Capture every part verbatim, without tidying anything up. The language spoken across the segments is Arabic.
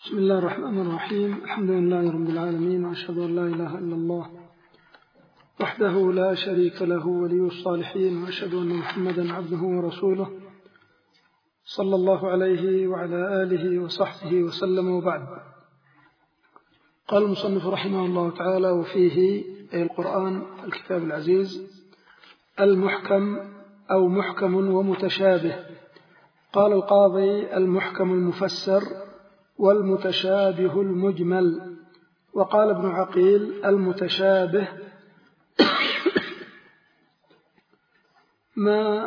بسم الله الرحمن الرحيم. الحمد لله رب العالمين، وأشهد أن لا إله إلا الله وحده لا شريك له ولي الصالحين، وأشهد أن محمدا عبده ورسوله صلى الله عليه وعلى آله وصحبه وسلم. وبعد، قال المصنف رحمه الله تعالى: وفيه أي القرآن الكتاب العزيز المحكم أو محكم ومتشابه. قال القاضي: المحكم المفسر والمتشابه المجمل. وقال ابن عقيل: المتشابه ما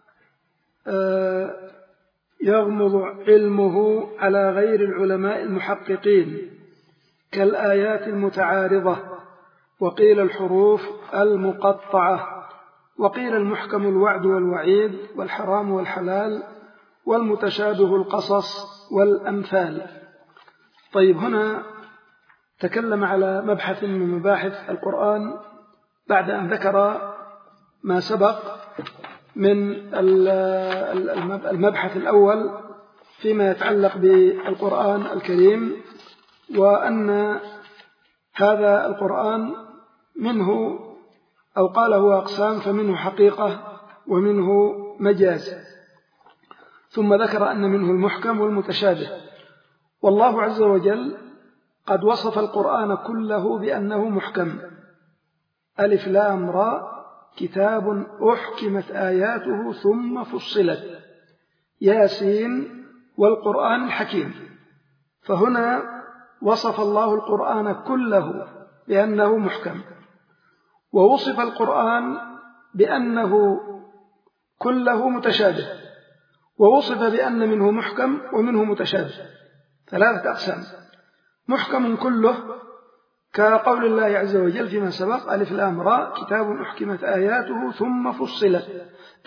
يغمض علمه على غير العلماء المحققين كالآيات المتعارضة، وقيل الحروف المقطعة، وقيل المحكم الوعد والوعيد والحرام والحلال، والمتشابه القصص والأمثال. طيب، هنا تكلم على مبحث من مباحث القرآن بعد أن ذكر ما سبق من المبحث الأول فيما يتعلق بالقرآن الكريم، وأن هذا القرآن منه أو قال هو أقسام، فمنه حقيقة ومنه مجاز، ثم ذكر أن منه المحكم والمتشابه. والله عز وجل قد وصف القرآن كله بأنه محكم: ألف لام راء كتاب أحكمت آياته ثم فصلت ياسين والقرآن الحكيم. فهنا وصف الله القرآن كله بأنه محكم، ووصف القرآن بأنه كله متشابه، ووصف بأن منه محكم ومنه متشابه، ثلاثة أقسام: محكم كله كقول الله عز وجل فيما سبق: ألف لام راء كتاب أحكمت آياته ثم فصلت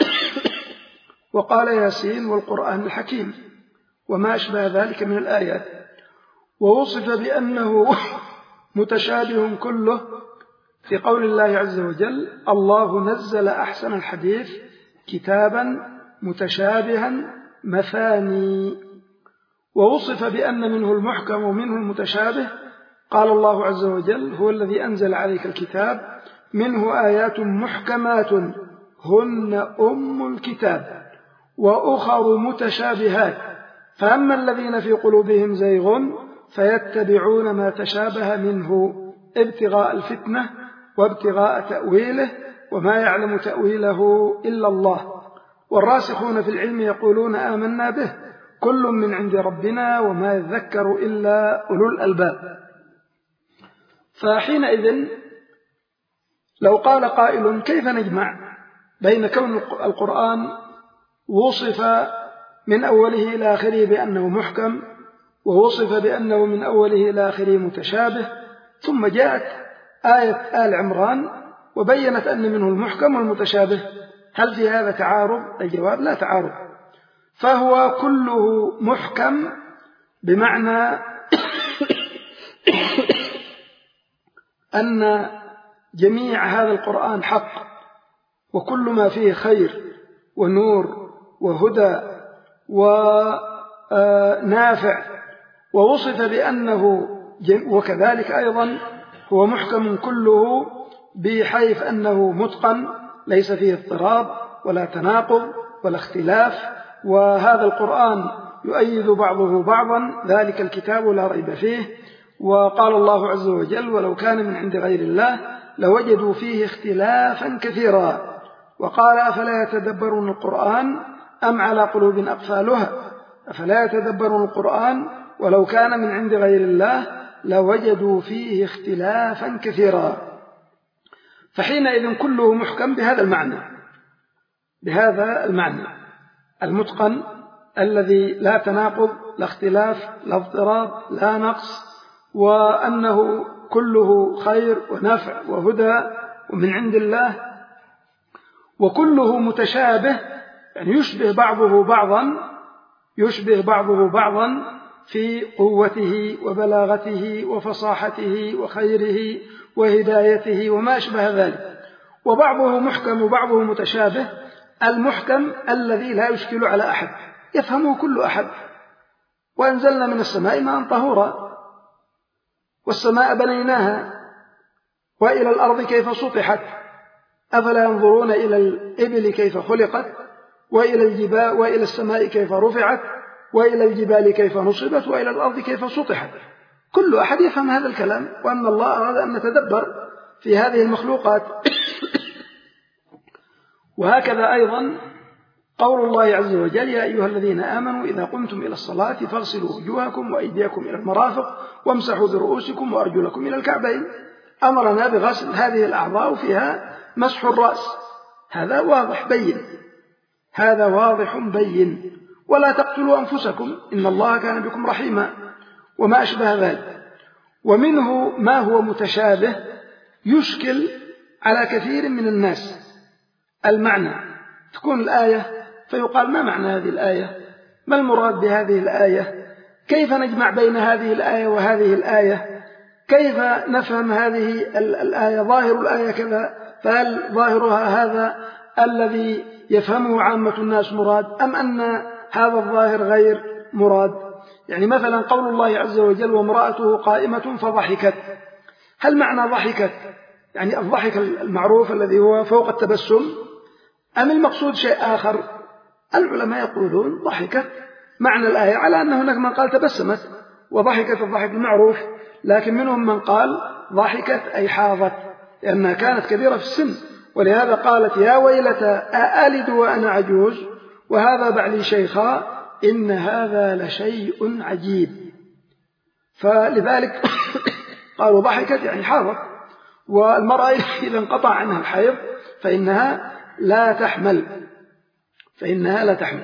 وقال ياسين والقرآن الحكيم وما أشبه ذلك من الآيات. ووصف بأنه متشابه كله في قول الله عز وجل: الله نزل أحسن الحديث كتابا متشابها مثاني. ووصف بأن منه المحكم ومنه المتشابه، قال الله عز وجل: هو الذي أنزل عليك الكتاب منه آيات محكمات هن أم الكتاب وأخر متشابهات، فأما الذين في قلوبهم زيغ فيتبعون ما تشابه منه ابتغاء الفتنة وابتغاء تأويله وما يعلم تأويله إلا الله، والراسخون في العلم يقولون آمنا به كل من عند ربنا وما يذكر إلا أولو الألباب. فحينئذ لو قال قائل: كيف نجمع بين كون القرآن وصف من أوله إلى آخره بأنه محكم، ووصف بأنه من أوله إلى آخره متشابه، ثم جاءت آية آل عمران وبينت أن منه المحكم والمتشابه؟ هل في هذا تعارض؟ الجواب: لا تعارض، فهو كله محكم، بمعنى أن جميع هذا القرآن حق، وكل ما فيه خير ونور وهدى ونافع. ووصف بأنه وكذلك أيضا هو محكم كله، بحيث أنه متقن ليس فيه اضطراب ولا تناقض ولا اختلاف، وهذا القرآن يؤيد بعضه بعضا، ذلك الكتاب لا ريب فيه. وقال الله عز وجل: ولو كان من عند غير الله لوجدوا فيه اختلافا كثيرا. وقال: أفلا يتدبرون القرآن أم على قلوب أقفالها؟ أفلا يتدبرون القرآن ولو كان من عند غير الله لوجدوا فيه اختلافا كثيرا. فحينئذ كله محكم بهذا المعنى، بهذا المعنى المتقن الذي لا تناقض لا اختلاف لا اضطراب لا نقص، وأنه كله خير ونفع وهدى ومن عند الله. وكله متشابه، يعني يشبه بعضه بعضا، يشبه بعضه بعضا في قوته وبلاغته وفصاحته وخيره وهدايته وما أشبه ذلك. وبعضه محكم وبعضه متشابه. المحكم الذي لا يشكل على أحد، يفهمه كل أحد، وأنزلنا من السماء ماء طهورا والسماء بنيناها وإلى الأرض كيف سطحت أفلا ينظرون إلى الإبل كيف خلقت وإلى الجبال وإلى السماء كيف رفعت وإلى الجبال كيف نصبت وإلى الأرض كيف سطحت. كل أحد يفهم هذا الكلام وأن الله أراد أن نتدبر في هذه المخلوقات. وهكذا أيضا قول الله عز وجل يا أيها الذين آمنوا إذا قمتم إلى الصلاة فاغسلوا وجوهكم وأيديكم إلى المرافق وامسحوا برؤوسكم وأرجلكم إلى الكعبين. أمرنا بغسل هذه الأعضاء فيها مسح الرأس. هذا واضح بين، هذا واضح بين. ولا تقتلوا أنفسكم إن الله كان بكم رحيما وما أشبه ذلك. ومنه ما هو متشابه يشكل على كثير من الناس المعنى، تكون الآية فيقال ما معنى هذه الآية، ما المراد بهذه الآية، كيف نجمع بين هذه الآية وهذه الآية، كيف نفهم هذه الآية، ظاهر الآية كذا فهل ظاهرها هذا الذي يفهمه عامة الناس مراد أم أن هذا الظاهر غير مراد. يعني مثلا قول الله عز وجل وامرأته قائمة فضحكت، هل معنى ضحكت يعني الضحك المعروف الذي هو فوق التبسم أم المقصود شيء آخر؟ العلماء يقولون ضحكت معنى الآية، على أن هناك من قال تبسمت وضحكت الضحك المعروف، لكن منهم من قال ضحكت أي حاضت لأنها كانت كبيرة في السن، ولهذا قالت يا ويلتى أألد وأنا عجوز وهذا بعلي شيخا إن هذا لشيء عجيب. فلذلك قالوا ضحكت يعني حاضت. والمرأة إذا انقطع عنها الحيض فإنها لا تحمل فإنها لا تحمل.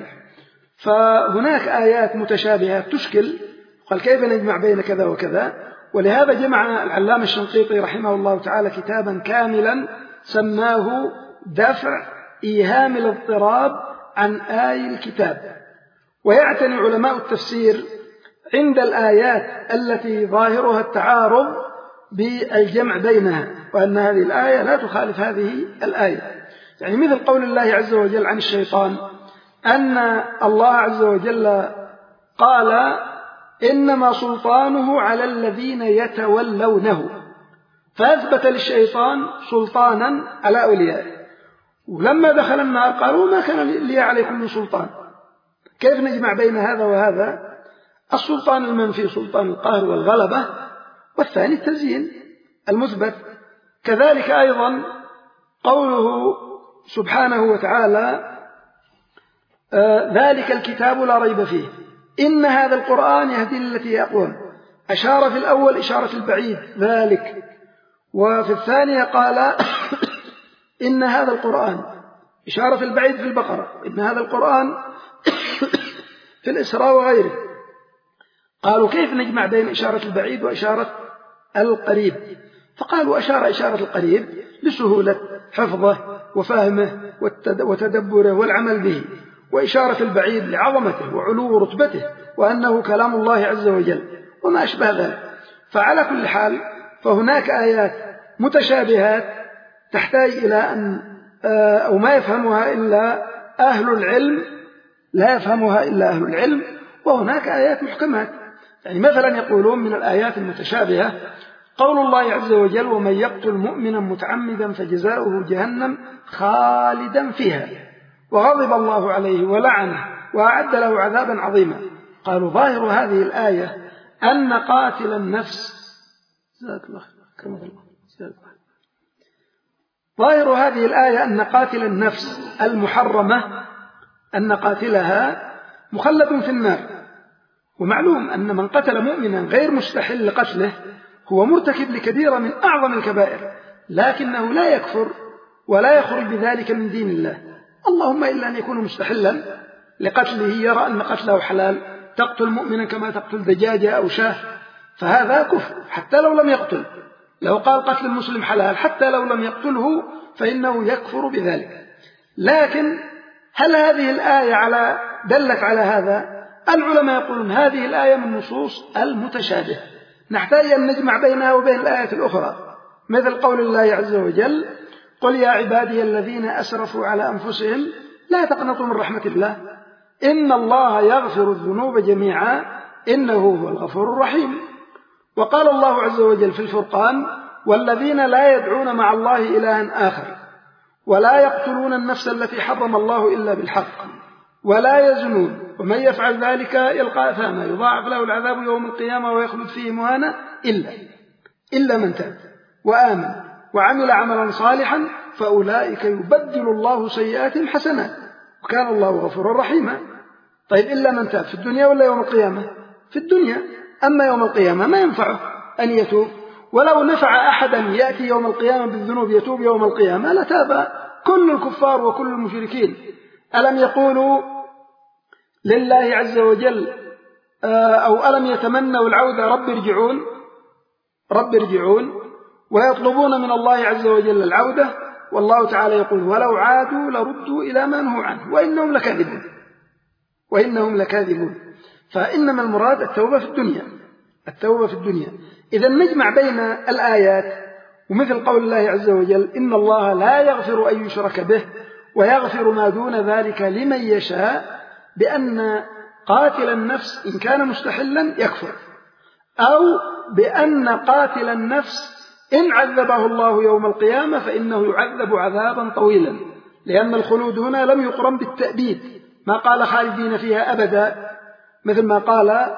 فهناك آيات متشابهات تشكل، قال كيف نجمع بين كذا وكذا. ولهذا جمع العلامة الشنقيطي رحمه الله تعالى كتابا كاملا سماه دفع إيهام الاضطراب عن آي الكتاب. ويعتني علماء التفسير عند الآيات التي ظاهرها التعارض بالجمع بينها، وأن هذه الآية لا تخالف هذه الآية. يعني مثل قول الله عز وجل عن الشيطان أن الله عز وجل قال إنما سلطانه على الذين يتولونه، فأثبت للشيطان سلطانا على أوليائه. ولما دخل النار قالوا ما كان لي عليكم من سلطان. كيف نجمع بين هذا وهذا؟ السلطان المنفي سلطان القهر والغلبة، والثاني التزيين المثبت. كذلك أيضا قوله سبحانه وتعالى آه ذلك الكتاب لا ريب فيه إن هذا القرآن يهدي للتي هي أقوم. أشار في الأول إشارة البعيد ذلك، وفي الثانية قال إن هذا القرآن إشارة في البعيد في البقرة، إن هذا القرآن في الإسراء وغيره. قالوا كيف نجمع بين إشارة البعيد وإشارة القريب؟ فقالوا أشار إشارة القريب لسهولة حفظه وفهمه وتدبره والعمل به، وإشارة البعيد لعظمته وعلو رتبته وأنه كلام الله عز وجل وما أشبه ذلك. فعلى كل حال فهناك آيات متشابهات تحتاج إلى أن أو ما يفهمها إلا أهل العلم، لا يفهمها إلا أهل العلم. وهناك آيات محكمات، يعني مثلا يقولون من الآيات المتشابهة قول الله عز وجل ومن يقتل مؤمنا متعمدا فجزاؤه جهنم خالدا فيها وغضب الله عليه ولعنه وأعد له عذابا عظيما. قالوا ظاهر هذه الآية أن قاتل النفس ظاهر هذه الآية أن قاتل النفس المحرمة أن قاتلها مخلد في النار. ومعلوم أن من قتل مؤمنا غير مستحل لقتله هو مرتكب لكبيرة من أعظم الكبائر، لكنه لا يكفر ولا يخرج بذلك من دين الله، اللهم إلا أن يكون مستحلا لقتله، يرى أن قتله حلال، تقتل مؤمنا كما تقتل دجاجة أو شاه، فهذا كفر حتى لو لم يقتل. لو قال قتل المسلم حلال حتى لو لم يقتله فإنه يكفر بذلك. لكن هل هذه الآية على دلت على هذا؟ العلماء يقولون هذه الآية من نصوص المتشابه، نحتاج أن نجمع بينها وبين الآية الأخرى، مثل قول الله عز وجل قل يا عبادي الذين أسرفوا على أنفسهم لا تقنطوا من رحمة الله إن الله يغفر الذنوب جميعا إنه هو الغفور الرحيم. وقال الله عز وجل في الفرقان: والذين لا يدعون مع الله إلها آخر ولا يقتلون النفس التي حرم الله إلا بالحق ولا يزنون ومن يفعل ذلك يلقى أثاما يضاعف له العذاب يوم القيامة ويخلد فيه مهانا إلا إلا من تاب وآمن وعمل عملا صالحا فأولئك يبدل الله سيئاتهم حسنات وكان الله غفورا رحيما. طيب إلا من تاب في الدنيا ولا يوم القيامة؟ في الدنيا. أما يوم القيامة ما ينفعه أن يتوب، ولو نفع أحدا يأتي يوم القيامة بالذنوب يتوب يوم القيامة لتاب كل الكفار وكل المشركين. ألم يقولوا لله عز وجل أو ألم يتمنوا العودة رب ارجعون رب ارجعون ويطلبون من الله عز وجل العودة، والله تعالى يقول: ولو عادوا لردوا إلى ما نهوا عنه وإنهم لكاذبون وإنهم لكاذبون. فإنما المراد التوبة في الدنيا التوبة في الدنيا. إذا نجمع بين الآيات ومثل قول الله عز وجل: إن الله لا يغفر أن يشرك به ويغفر ما دون ذلك لمن يشاء، بأن قاتل النفس إن كان مستحلا يكفر، أو بأن قاتل النفس إن عذبه الله يوم القيامة فإنه يعذب عذابا طويلا، لأن الخلود هنا لم يقرن بالتأبيد، ما قال خالدين فيها أبدا، مثل ما قال: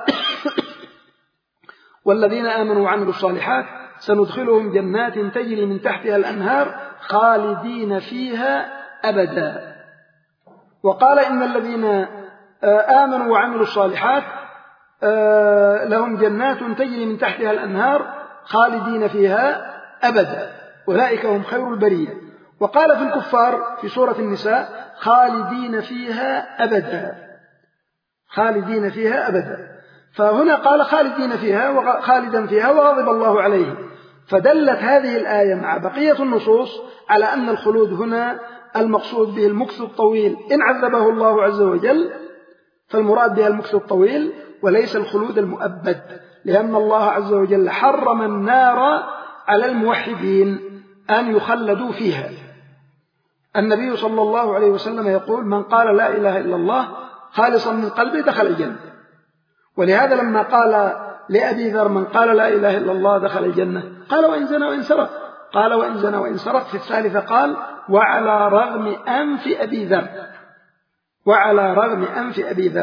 والذين آمنوا وعملوا الصالحات سندخلهم جنات تجري من تحتها الأنهار خالدين فيها أبدا. وقال: إن الذين آمنوا وعملوا الصالحات لهم جنات تجري من تحتها الأنهار خالدين فيها أبدا أولئك هم خير البرية. وقال في الكفار في سورة النساء: خالدين فيها أبدا خالدين فيها أبدا. فهنا قال خالدين فيها وخالدا فيها وغضب الله عليه. فدلت هذه الآية مع بقية النصوص على أن الخلود هنا المقصود به المكث الطويل، إن عذبه الله عز وجل فالمراد بها المكث الطويل وليس الخلود المؤبد، لأن الله عز وجل حرم النار على الموحدين أن يخلدوا فيها. النبي صلى الله عليه وسلم يقول: من قال لا إله إلا الله خالصا من قلبه دخل الجنة. ولهذا لما قال لأبي ذر: من قال لا إله إلا الله دخل الجنة، قال: وإن زنى وإن سرق، قال: وإن زنى وإن سرق. في الثالثة قال: وعلى رغم أنف أبي ذر وعلى رغم أنف أبي ذر.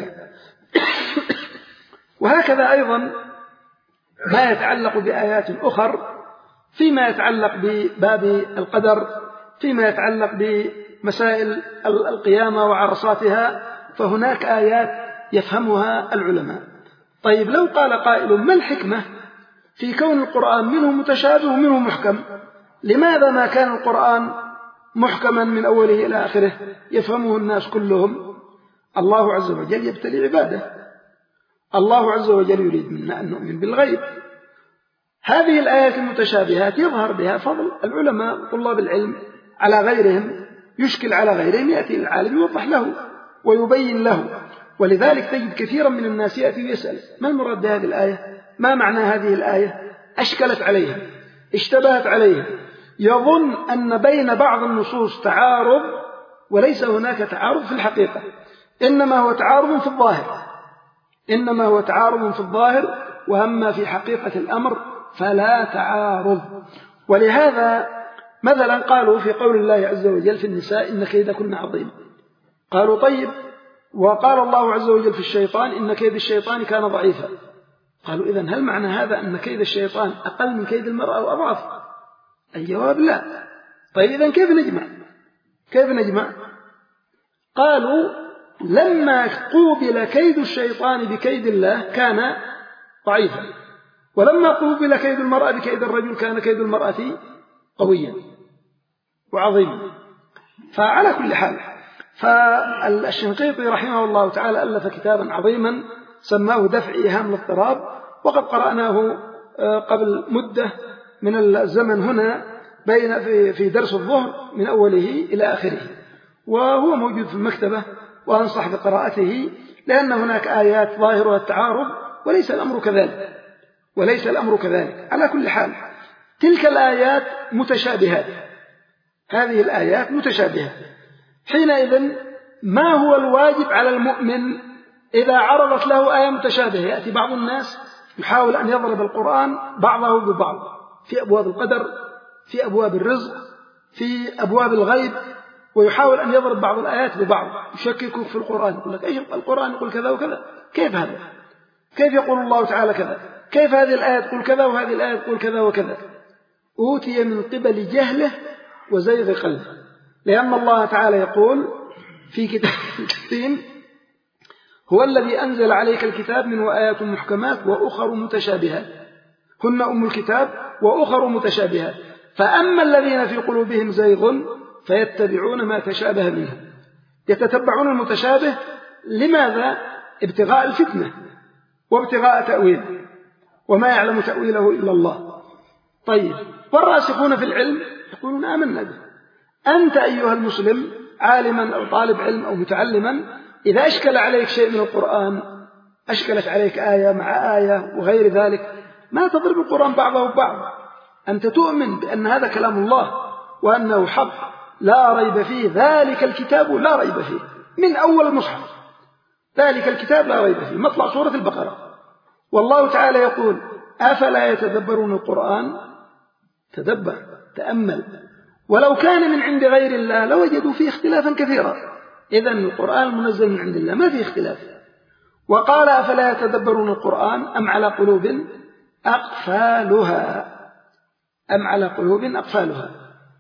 وهكذا أيضا ما يتعلق بآيات أخر فيما يتعلق بباب القدر، فيما يتعلق بمسائل القيامة وعرصاتها، فهناك آيات يفهمها العلماء. طيب لو قال قائل: ما الحكمة في كون القرآن منه متشابه ومنه محكم؟ لماذا ما كان القرآن محكما من أوله إلى آخره يفهمه الناس كلهم؟ الله عز وجل يبتلي عباده، الله عز وجل يريد منا أن نؤمن بالغيب. هذه الآيات المتشابهات يظهر بها فضل العلماء طلاب العلم على غيرهم، يشكل على غيرهم يأتي العالم يوضح له ويبين له. ولذلك تجد كثيرا من الناس يأتي ويسأل: ما المراد بهذه الآية؟ ما معنى هذه الآية؟ أشكلت عليها، اشتبهت عليها، يظن أن بين بعض النصوص تعارض، وليس هناك تعارض في الحقيقة، إنما هو تعارض في الظاهر إنما هو تعارض في الظاهر وأما في حقيقة الأمر فلا تعارض. ولهذا مثلا قالوا في قول الله عز وجل في النساء: إن كيدكن عظيم. قالوا: طيب، وقال الله عز وجل في الشيطان: إن كيد الشيطان كان ضعيفا. قالوا: إذن هل معنى هذا أن كيد الشيطان أقل من كيد المرأة أو أضعف؟ الجواب: لا. طيب إذن كيف نجمع كيف نجمع قالوا: لما قوبل كيد الشيطان بكيد الله كان ضعيفا، ولما قوبل كيد المرأة بكيد الرجل كان كيد المرأة قويا وعظيما. فعلى كل حال، فالشنقيطي رحمه الله تعالى ألف كتابا عظيما سماه دفع إيهام الاضطراب، وقد قرأناه قبل مدة من الزمن هنا بين في درس الظهر من أوله إلى آخره، وهو موجود في المكتبة، وأنصح بقراءته، لأن هناك آيات ظاهرها التعارض وليس الأمر كذلك وليس الأمر كذلك. على كل حال، تلك الآيات متشابهات، هذه الآيات متشابهة. حينئذ ما هو الواجب على المؤمن إذا عرضت له آية متشابهة يأتي بعض الناس يحاول أن يضرب القرآن بعضه ببعض في أبواب القدر، في أبواب الرزق، في أبواب الغيب، ويحاول أن يضرب بعض الآيات ببعض، يشككوا في القرآن، يقول لك إيش القرآن يقول كذا وكذا، كيف هذا؟ كيف يقول الله تعالى كذا؟ كيف هذه الآية تقول كذا وهذه الآية تقول كذا وكذا؟ أوتي من قبل جهله وزيغ قلبه، لأن الله تعالى يقول في كتاب الكريم: هو الذي أنزل عليك الكتاب منه آيات محكمات وأخر متشابهات هن أم الكتاب وأخر متشابهات فأما الذين في قلوبهم زيغ فيتبعون ما تشابه منه. يتتبعون المتشابه لماذا؟ ابتغاء الفتنة وابتغاء تأويله، وما يعلم تأويله إلا الله. طيب، والراسخون في العلم يقولون آمنا به. أنت أيها المسلم عالما أو طالب علم أو متعلما، إذا أشكل عليك شيء من القرآن، أشكلت عليك آية مع آية وغير ذلك، ما تضرب القرآن بعضه ببعض، أنت تؤمن بأن هذا كلام الله وأنه حق لا ريب فيه، ذلك الكتاب لا ريب فيه، من أول المصحف ذلك الكتاب لا ريب فيه، مطلع سورة البقرة. والله تعالى يقول: أفلا يتدبرون القرآن؟ تدبر، تأمل، ولو كان من عند غير الله لوجدوا فيه اختلافا كثيرا. إذن القرآن المنزل من عند الله ما فيه اختلاف. وقال: أفلا يتدبرون القرآن أم على قلوب أقفالها أم على قلوب أقفالها.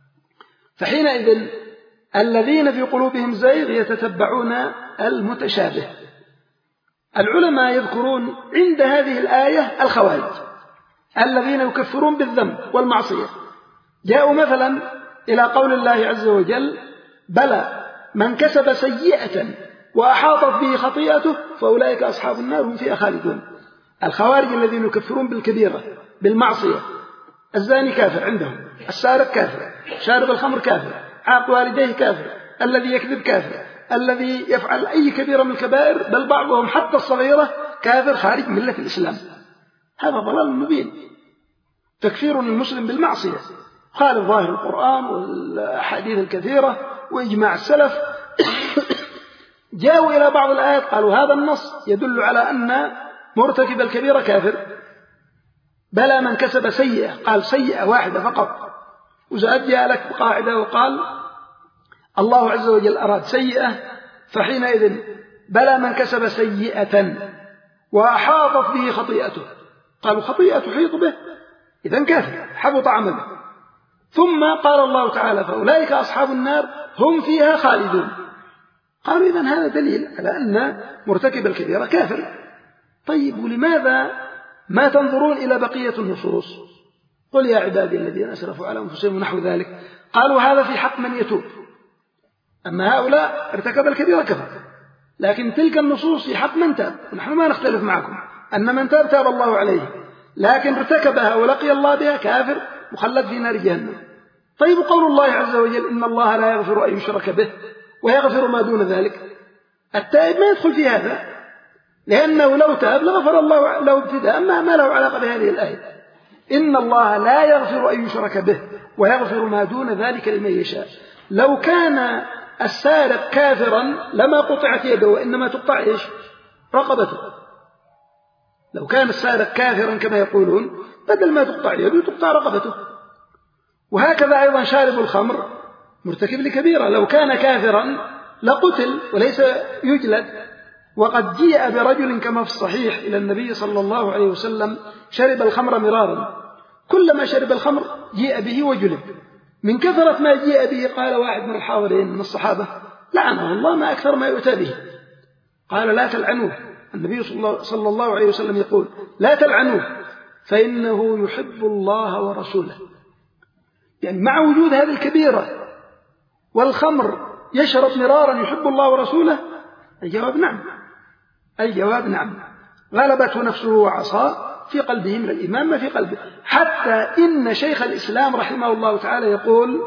فحينئذ الذين في قلوبهم زيغ يتتبعون المتشابه. العلماء يذكرون عند هذه الآية الخوارج الذين يكفرون بالذنب والمعصية، جاءوا مثلا إلى قول الله عز وجل: بلى من كسب سيئة وأحاطت به خطيئته فأولئك أصحاب النار هم فيها خالدون. الخوارج الذين يكفرون بالكبيرة بالمعصية، الزاني كافر عندهم، السارق كافر، شارب الخمر كافر، عاق والديه كافر، الذي يكذب كافر، الذي يفعل أي كبيرة من الكبائر بل بعضهم حتى الصغيرة كافر خارج ملة الإسلام. هذا ضلال مبين، تكفير المسلم بالمعصية خالف ظاهر القرآن والأحاديث الكثيرة وإجماع السلف. جاءوا إلى بعض الآيات قالوا هذا النص يدل على أن مرتكب الكبيرة كافر. بلى من كسب سيئة، قال سيئة واحدة فقط. وزاد جاء لك بقاعدة وقال الله عز وجل أراد سيئة، فحينئذ بلى من كسب سيئة وأحاطت به خطيئته، قالوا خطيئة تحيط به، إذن كافر حبط عمله. ثم قال الله تعالى: فأولئك أصحاب النار هم فيها خالدون. قالوا إذن هذا دليل على أن مرتكب الكبيرة كافر. طيب، ولماذا ما تنظرون إلى بقية النصوص؟ قل يا عبادي الذين أسرفوا على أنفسهم ونحو ذلك. قالوا هذا في حق من يتوب، أما هؤلاء ارتكب الكبيرة كفر. لكن تلك النصوص في حق من تاب، ونحن ما نختلف معكم أن من تاب تاب الله عليه، لكن ارتكبها ولقي الله بها كافر مخلد في نار جهنم. طيب، قول الله عز وجل: إن الله لا يغفر أن يشرك به ويغفر ما دون ذلك، التائب ما يدخل في هذا، لأنه لو تاب لغفر الله له ابتداء، ما ما له علاقة بهذه الآية. إن الله لا يغفر أن يشرك به ويغفر ما دون ذلك لمن يشاء. لو كان السارق كافرا لما قطعت يده، وإنما تقطع إيش؟ رقبته. لو كان السارق كافرا كما يقولون، بدل ما تقطع يده تقطع رقبته. وهكذا أيضا شارب الخمر مرتكب لكبيرة، لو كان كافرا لقتل وليس يجلد. وقد جيء برجل كما في الصحيح إلى النبي صلى الله عليه وسلم شرب الخمر مرارا، كلما شرب الخمر جيء به وجلد. من كثرة ما جيء به قال واحد من الحاضرين من الصحابة: لعنه الله، ما أكثر ما يؤتى به. قال: لا تلعنوه. النبي صلى الله عليه وسلم يقول: لا تلعنوه فإنه يحب الله ورسوله. يعني مع وجود هذه الكبيرة والخمر يشرب مرارا يحب الله ورسوله؟ الجواب نعم، الجواب نعم. غلبته نفسه وعصاه في قلبه من الإيمان ما في قلبه. حتى إن شيخ الإسلام رحمه الله تعالى يقول: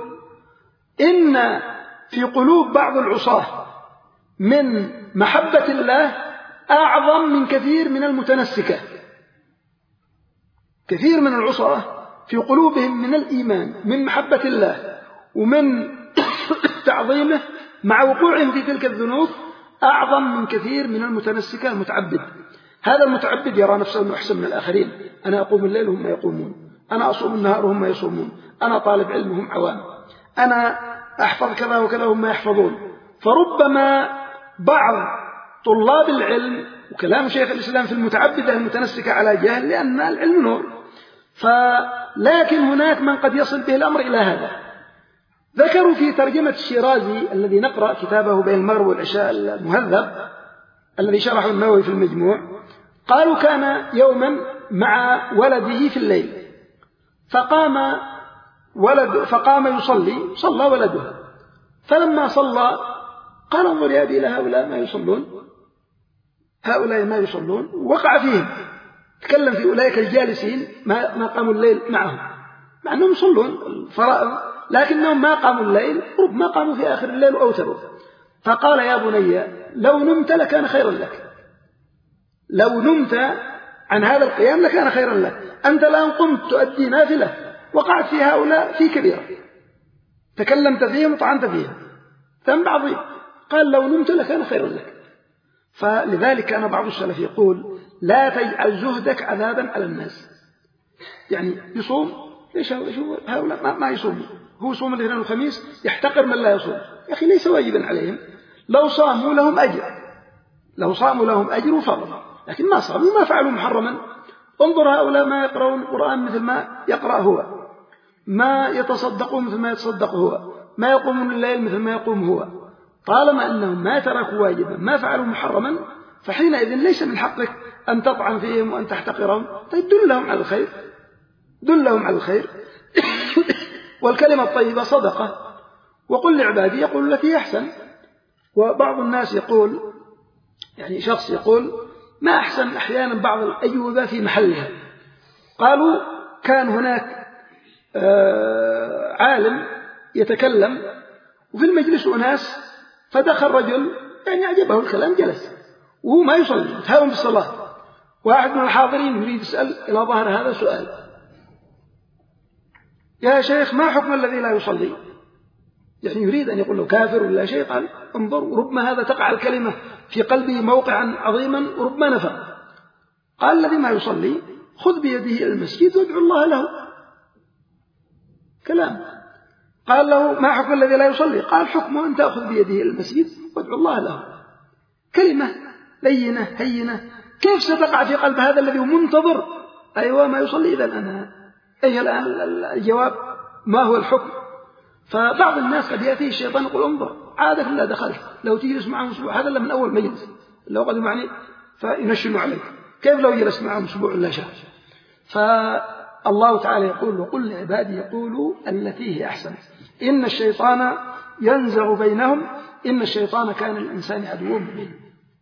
إن في قلوب بعض العصاة من محبة الله أعظم من كثير من المتنسكة. كثير من العصاة في قلوبهم من الإيمان من محبة الله ومن تعظيمه، مع وقوعهم في تلك الذنوب أعظم من كثير من المتنسكة المتعبد. هذا المتعبد يرى نفسه أنه أحسن من الآخرين، أنا أقوم الليل وهم يقومون، أنا أصوم النهار وهم يصومون، أنا طالب علم وهم عوام، أنا أحفظ كذا وكذا وهم يحفظون. فربما بعض طلاب العلم، وكلام شيخ الإسلام في المتعبدة المتنسكة على جهل، لأن العلم نور، فلكن هناك من قد يصل به الأمر إلى هذا. ذكروا في ترجمة الشيرازي الذي نقرأ كتابه بين المغرب والعشاء المهذب الذي شرحه النووي في المجموع، قالوا كان يوما مع ولده في الليل، فقام ولد فقام يصلي، صلى ولده، فلما صلى قال انظر يا أبي إلى هؤلاء ما يصلون، هؤلاء ما يصلون، وقع فيهم، تكلم في أولئك الجالسين ما قاموا الليل معهم، مع أنهم يصلون الفرائض لكنهم ما قاموا الليل، ربما قاموا في آخر الليل وأوتروا. فقال يا بني لو نمت لكان خيرا لك، لو نمت عن هذا القيام لكان خيرا لك، أنت الآن قمت تؤدي نافلة وقعت في هؤلاء في كبيرة، تكلمت فيهم وطعنت فيهم، ذنب عظيم. قال لو نمت لكان خيرا لك. فلذلك كان بعض السلف يقول لا تجعل زهدك عذابا على الناس، يعني يصوم ليش هؤلاء ما, ما يصوموا، هو صوم الاثنين والخميس يحتقر من لا يصوم، يا أخي ليس واجبا عليهم، لو صاموا لهم أجر، لو صاموا لهم أجر وفضل، لكن ما صاموا ما فعلوا محرما. انظر هؤلاء ما يقرؤون القرآن مثل ما يقرأ هو، ما يتصدقون مثل ما يتصدق هو، ما يقومون الليل مثل ما يقوم هو، طالما أنهم ما تركوا واجبا ما فعلوا محرما، فحينئذ ليس من حقك أن تطعن فيهم وأن تحتقرهم. طيب دلهم على الخير، دلهم على الخير. والكلمة الطيبة صدقة، وقل لعبادي يقول التي أحسن. وبعض الناس يقول، يعني شخص يقول ما أحسن أحيانا بعض الأجوبة في محلها. قالوا كان هناك عالم يتكلم وفي المجلس أناس، فدخل رجل يعني أعجبه الكلام جلس وهو ما يصلي يتهاون بالصلاة، واحد من الحاضرين يريد يسأل إلى ظهر هذا سؤال، يا شيخ ما حكم الذي لا يصلي؟ يعني يريد أن يقول له كافر ولا شيء. قال انظر، وربما هذا تقع الكلمة في قلبه موقعا عظيما وربما نفع. قال الذي ما يصلي خذ بيده إلى المسجد وادعو الله له، كلام. قال له ما حكم الذي لا يصلي؟ قال حكمه أن تأخذ بيده إلى المسجد وادعو الله له، كلمة لينة هينة. كيف ستقع في قلب هذا الذي منتظر أيوة ما يصلي؟ إذن أنا أي الآن الجواب ما هو الحكم؟ فبعض الناس قد يأتيه الشيطان يقول انظر عادة لا دخلت، لو تجلس معهم أسبوع، هذا لا من أول مجلس، لو قد معني فينشنوا عليك، كيف لو جلست معهم أسبوع ولا شهر؟ فالله تعالى يقول وقل لعبادي يقولوا التي هي أحسن إن الشيطان ينزغ بينهم إن الشيطان كان الإنسان عدوا مبينا.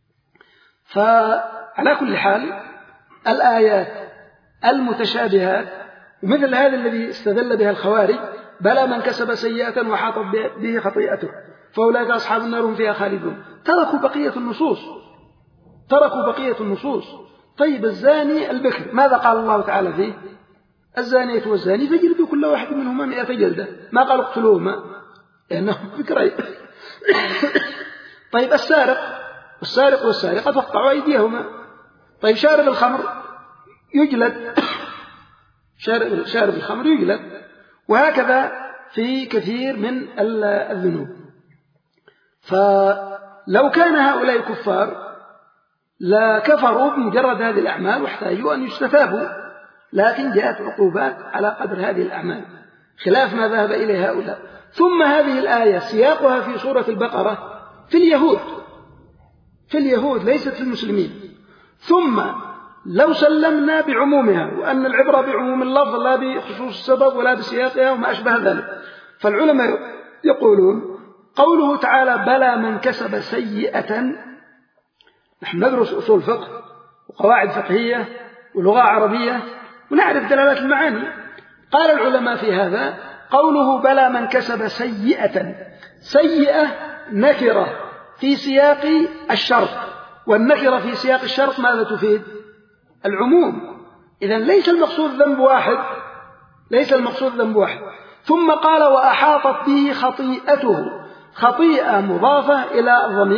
فعلى كل حال الآيات المتشابهات ومثل هذا الذي استدل بها الخوارج، بلى من كسب سيئة وحاطت به خطيئته فأولئك أصحاب النار هم فيها خالدون، تركوا بقية النصوص، تركوا بقية النصوص. طيب الزاني البكر ماذا قال الله تعالى فيه؟ الزانية والزاني فاجلدوا كل واحد منهما مئة جلدة، ما قال اقتلوهما لأنهم بكرين. طيب السارق والسارق والسارقة فاقطعوا أيديهما. طيب شارب الخمر يجلد، شارب, شارب الخمر يجلد، وهكذا في كثير من الذنوب. فلو كان هؤلاء كفار لا كفروا بمجرد هذه الأعمال واحتاجوا أن يستتابوا، لكن جاءت عقوبات على قدر هذه الأعمال خلاف ما ذهب إليه هؤلاء. ثم هذه الآية سياقها في سورة البقرة في اليهود، في اليهود ليست في المسلمين. ثم لو سلمنا بعمومها وأن العبرة بعموم اللفظ لا بخصوص السبب ولا بسياقها وما أشبه ذلك، فالعلماء يقولون قوله تعالى بلى من كسب سيئة، نحن ندرس أصول فقه وقواعد فقهية ولغة عربية ونعرف دلالات المعاني. قال العلماء في هذا قوله بلى من كسب سيئة، سيئة نكرة في سياق الشرط، والنكرة في سياق الشرط ماذا تفيد؟ العموم. إذن ليس المقصود ذنب واحد، ليس المقصود ذنب واحد. ثم قال وأحاطت به خطيئته، خطيئة مضافة إلى الضمير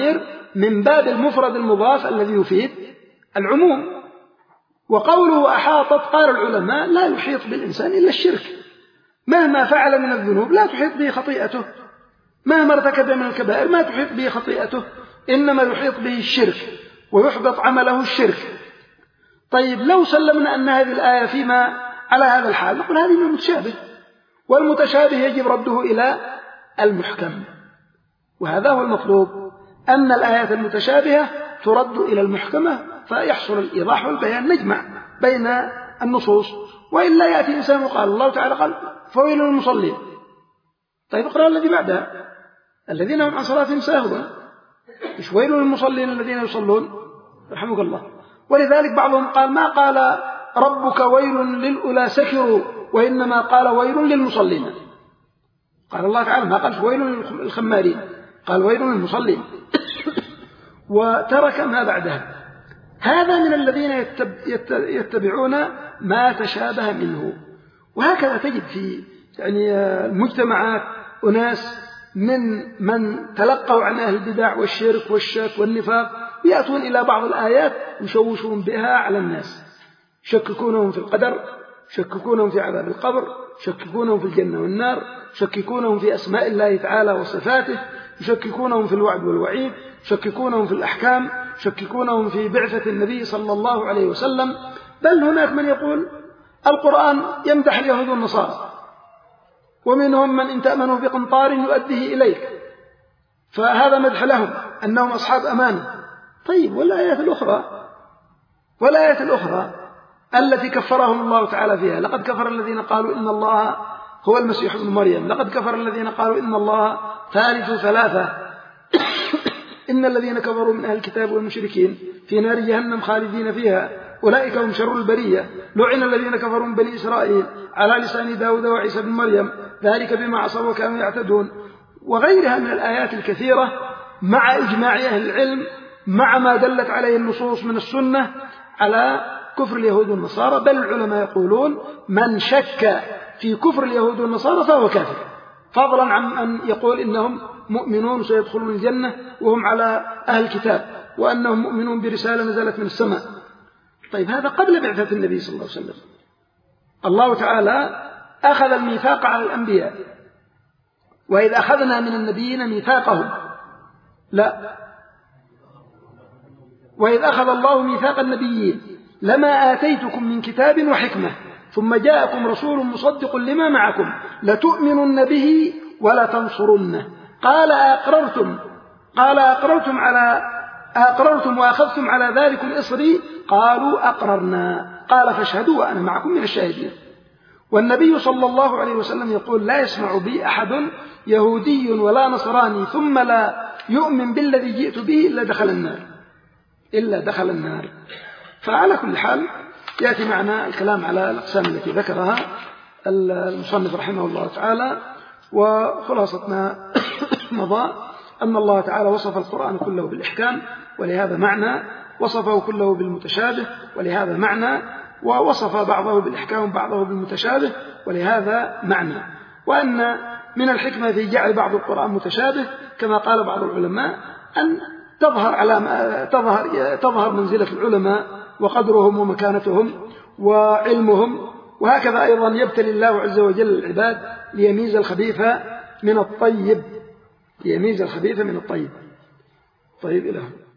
من باب المفرد المضاف الذي يفيد العموم. وقوله أحاطت قال العلماء لا يحيط بالإنسان إلا الشرك، مهما فعل من الذنوب لا تحيط به خطيئته، مهما ارتكب من الكبائر ما تحيط به خطيئته، إنما يحيط به الشرك ويحبط عمله الشرك. طيب لو سلمنا أن هذه الآية فيما على هذا الحال نقول هذه من المتشابه، والمتشابه يجب رده إلى المحكم، وهذا هو المطلوب، أن الآيات المتشابهة ترد إلى المحكمة فيحصل الإيضاح والبيان، نجمع بين النصوص. وإلا يأتي إنسان وقال الله تعالى قال فويل للمصلين، طيب اقرأ الذي بعدها الذين هم عن صلاتهم ساهون، مش ويل للمصلين الذين يصلون رحمك الله. ولذلك بعضهم قال ما قال ربك ويل للأولى سكروا، وإنما قال ويل للمصلين، قال الله تعالى ما قال ويل للخمارين، قال ويل للمصلين وترك ما بعدها. هذا من الذين يتبعون ما تشابه منه. وهكذا تجد في يعني المجتمعات أناس من من تلقوا عن أهل البدع والشرك والشك والنفاق يأتون إلى بعض الآيات يشوشون بها على الناس، يشككونهم في القدر، يشككونهم في عذاب القبر، يشككونهم في الجنة والنار، يشككونهم في أسماء الله تعالى وصفاته، يشككونهم في الوعد والوعيد، يشككونهم في الأحكام، يشككونهم في بعثة النبي صلى الله عليه وسلم. بل هناك من يقول القرآن يمدح اليهود والنصارى، ومنهم من إن تأمنوا بقنطار يؤديه إليك، فهذا مدح لهم أنهم أصحاب أمانة. طيب والآيات الأخرى والآيات الأخرى التي كفرهم الله تعالى فيها، لقد كفر الذين قالوا إن الله هو المسيح ابن مريم، لقد كفر الذين قالوا إن الله ثالث ثلاثة، إن الذين كفروا من أهل الكتاب والمشركين في نار جهنم خالدين فيها أولئك هم شر البرية، لعن الذين كفروا من بني إسرائيل على لسان داود وعيسى بن مريم ذلك بما عصوا وكانوا يعتدون. وغيرها من الآيات الكثيرة مع إجماع أهل العلم، مع ما دلت عليه النصوص من السنة على كفر اليهود والنصارى. بل العلماء يقولون من شك في كفر اليهود والنصارى فهو كافر، فضلا عن أن يقول إنهم مؤمنون سيدخلون الجنة وهم على أهل الكتاب، وأنهم مؤمنون برسالة نزلت من السماء. طيب هذا قبل بعثة النبي صلى الله عليه وسلم. الله تعالى أخذ الميثاق على الأنبياء، وإذ أخذنا من النبيين ميثاقهم، لا، وإذ أخذ الله ميثاق النبيين لما آتيتكم من كتاب وحكمة ثم جاءكم رسول مصدق لما معكم لتؤمنن به ولا تنصرنه قال أقررتم قال أقررتم على أقررتم وأخذتم على ذلكم إصري قالوا أقررنا قال فاشهدوا وأنا معكم من الشاهدين. والنبي صلى الله عليه وسلم يقول لا يسمع بي أحد يهودي ولا نصراني ثم لا يؤمن بالذي جئت به إلا دخل النار إلا دخل النار. فعلى كل حال يأتي معنا الكلام على الأقسام التي ذكرها المصنف رحمه الله تعالى. وخلاصة ما مضى أن الله تعالى وصف القرآن كله بالإحكام ولهذا معنى، وصفه كله بالمتشابه ولهذا معنى، ووصف بعضه بالإحكام وبعضه بالمتشابه ولهذا معنى. وأن من الحكمة في جعل بعض القرآن متشابه كما قال بعض العلماء أن تظهر على تظهر تظهر منزلة العلماء وقدرهم ومكانتهم وعلمهم. وهكذا أيضا يبتلي الله عز وجل العباد ليميز الخبيث من الطيب ليميز الخبيث من الطيب. طيب إلى هنا.